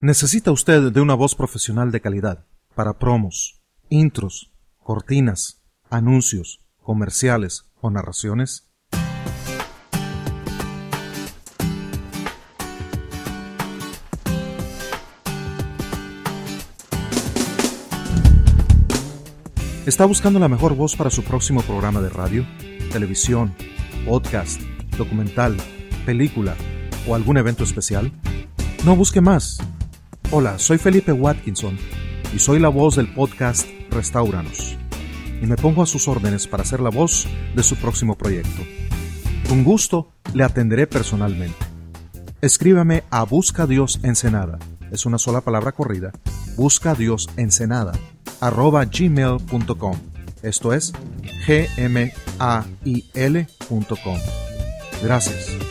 ¿Necesita usted de una voz profesional de calidad para promos, intros, cortinas, anuncios, comerciales o narraciones? ¿Está buscando la mejor voz para su próximo programa de radio, televisión, podcast, documental, película o algún evento especial? No busque más. Hola, soy Felipe Watkinson y soy la voz del podcast Restauranos, y me pongo a sus órdenes para ser la voz de su próximo proyecto. Con gusto le atenderé personalmente. Escríbame a buscadiosensenada, es una sola palabra corrida, buscadiosensenada @gmail.com, esto es gmail.com. Gracias.